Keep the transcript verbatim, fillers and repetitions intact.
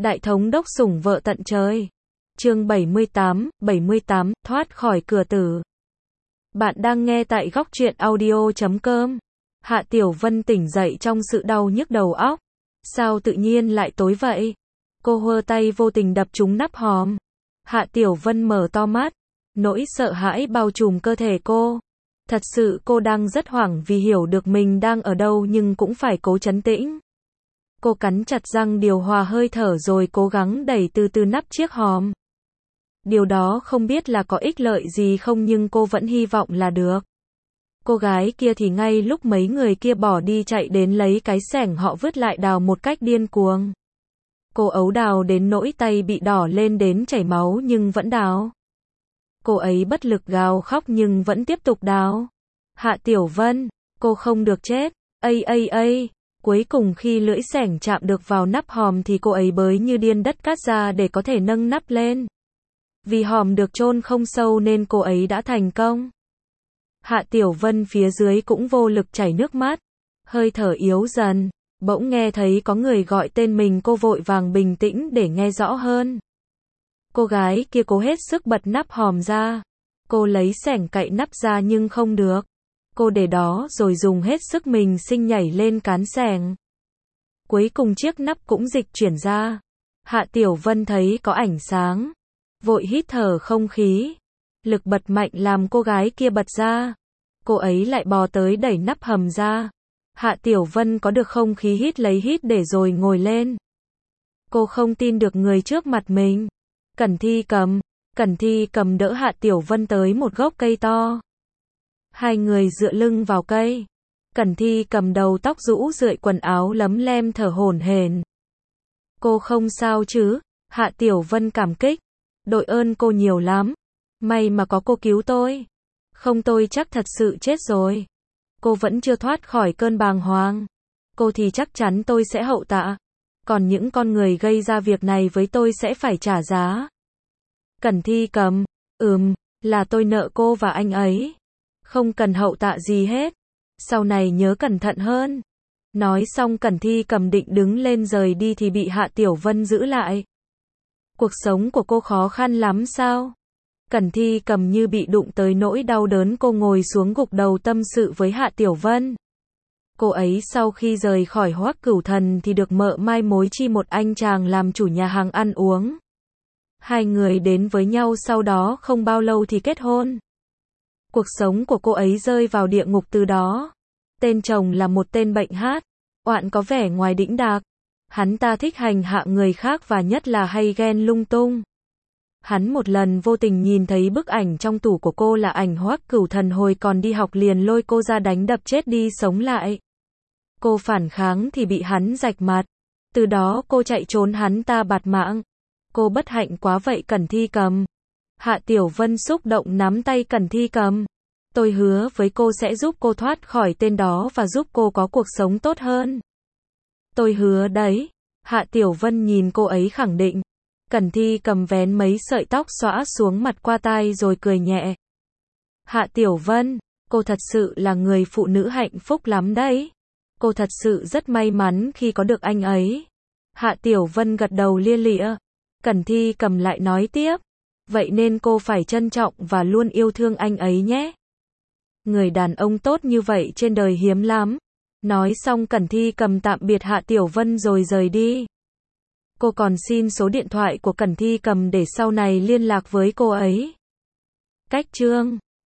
Đại thống đốc sủng vợ tận trời. Chương bảy mươi tám, bảy mươi tám, thoát khỏi cửa tử. Bạn đang nghe tại góc truyện audio chấm com. Hạ Tiểu Vân tỉnh dậy trong sự đau nhức đầu óc. Sao tự nhiên lại tối vậy? Cô hơ tay vô tình đập trúng nắp hòm. Hạ Tiểu Vân mở to mắt. Nỗi sợ hãi bao trùm cơ thể cô. Thật sự cô đang rất hoảng vì hiểu được mình đang ở đâu nhưng cũng phải cố trấn tĩnh. Cô cắn chặt răng điều hòa hơi thở rồi cố gắng đẩy từ từ nắp chiếc hòm. Điều đó không biết là có ích lợi gì không nhưng cô vẫn hy vọng là được. Cô gái kia thì ngay lúc mấy người kia bỏ đi chạy đến lấy cái xẻng họ vứt lại đào một cách điên cuồng. Cô ấu đào đến nỗi tay bị đỏ lên đến chảy máu nhưng vẫn đào. Cô ấy bất lực gào khóc nhưng vẫn tiếp tục đào. Hạ Tiểu Vân, cô không được chết. Ây ây ây. Cuối cùng khi lưỡi xẻng chạm được vào nắp hòm thì cô ấy bới như điên đất cát ra để có thể nâng nắp lên. Vì hòm được chôn không sâu nên cô ấy đã thành công. Hạ Tiểu Vân phía dưới cũng vô lực chảy nước mắt. Hơi thở yếu dần. Bỗng nghe thấy có người gọi tên mình, cô vội vàng bình tĩnh để nghe rõ hơn. Cô gái kia cố hết sức bật nắp hòm ra. Cô lấy xẻng cạy nắp ra nhưng không được. Cô để đó rồi dùng hết sức mình sinh nhảy lên cán xẻng. Cuối cùng chiếc nắp cũng dịch chuyển ra. Hạ Tiểu Vân thấy có ánh sáng. Vội hít thở không khí. Lực bật mạnh làm cô gái kia bật ra. Cô ấy lại bò tới đẩy nắp hầm ra. Hạ Tiểu Vân có được không khí hít lấy hít để rồi ngồi lên. Cô không tin được người trước mặt mình. Cẩn Thi Cầm. Cẩn Thi Cầm đỡ Hạ Tiểu Vân tới một gốc cây to. Hai người dựa lưng vào cây. Cẩn Thi Cầm đầu tóc rũ rượi, quần áo lấm lem, thở hổn hển. Cô không sao chứ? Hạ Tiểu Vân cảm kích. Đội ơn cô nhiều lắm. May mà có cô cứu tôi. Không tôi chắc thật sự chết rồi. Cô vẫn chưa thoát khỏi cơn bàng hoàng. Cô thì chắc chắn tôi sẽ hậu tạ. Còn những con người gây ra việc này với tôi sẽ phải trả giá. Cẩn Thi Cầm. Ừm, là tôi nợ cô và anh ấy. Không cần hậu tạ gì hết. Sau này nhớ cẩn thận hơn. Nói xong Cẩn Thi Cầm định đứng lên rời đi thì bị Hạ Tiểu Vân giữ lại. Cuộc sống của cô khó khăn lắm sao? Cẩn Thi Cầm như bị đụng tới nỗi đau đớn, cô ngồi xuống gục đầu tâm sự với Hạ Tiểu Vân. Cô ấy sau khi rời khỏi Hoắc Cửu Thần thì được mợ mai mối chi một anh chàng làm chủ nhà hàng ăn uống. Hai người đến với nhau sau đó không bao lâu thì kết hôn. Cuộc sống của cô ấy rơi vào địa ngục từ đó. Tên chồng là một tên bệnh hát, oạn có vẻ ngoài đĩnh đạc. Hắn ta thích hành hạ người khác và nhất là hay ghen lung tung. Hắn một lần vô tình nhìn thấy bức ảnh trong tủ của cô là ảnh Hoắc Cửu Thần hồi còn đi học, liền lôi cô ra đánh đập chết đi sống lại. Cô phản kháng thì bị hắn rạch mặt. Từ đó cô chạy trốn, hắn ta bạt mạng. Cô bất hạnh quá vậy Cẩn Thi Cầm. Hạ Tiểu Vân xúc động nắm tay Cẩn Thi Cầm. Tôi hứa với cô sẽ giúp cô thoát khỏi tên đó và giúp cô có cuộc sống tốt hơn. Tôi hứa đấy. Hạ Tiểu Vân nhìn cô ấy khẳng định. Cẩn Thi Cầm vén mấy sợi tóc xõa xuống mặt qua tai rồi cười nhẹ. Hạ Tiểu Vân, cô thật sự là người phụ nữ hạnh phúc lắm đấy. Cô thật sự rất may mắn khi có được anh ấy. Hạ Tiểu Vân gật đầu lia lịa. Cẩn Thi Cầm lại nói tiếp. Vậy nên cô phải trân trọng và luôn yêu thương anh ấy nhé. Người đàn ông tốt như vậy trên đời hiếm lắm. Nói xong Cẩn Thi Cầm tạm biệt Hạ Tiểu Vân rồi rời đi. Cô còn xin số điện thoại của Cẩn Thi Cầm để sau này liên lạc với cô ấy. Cách chương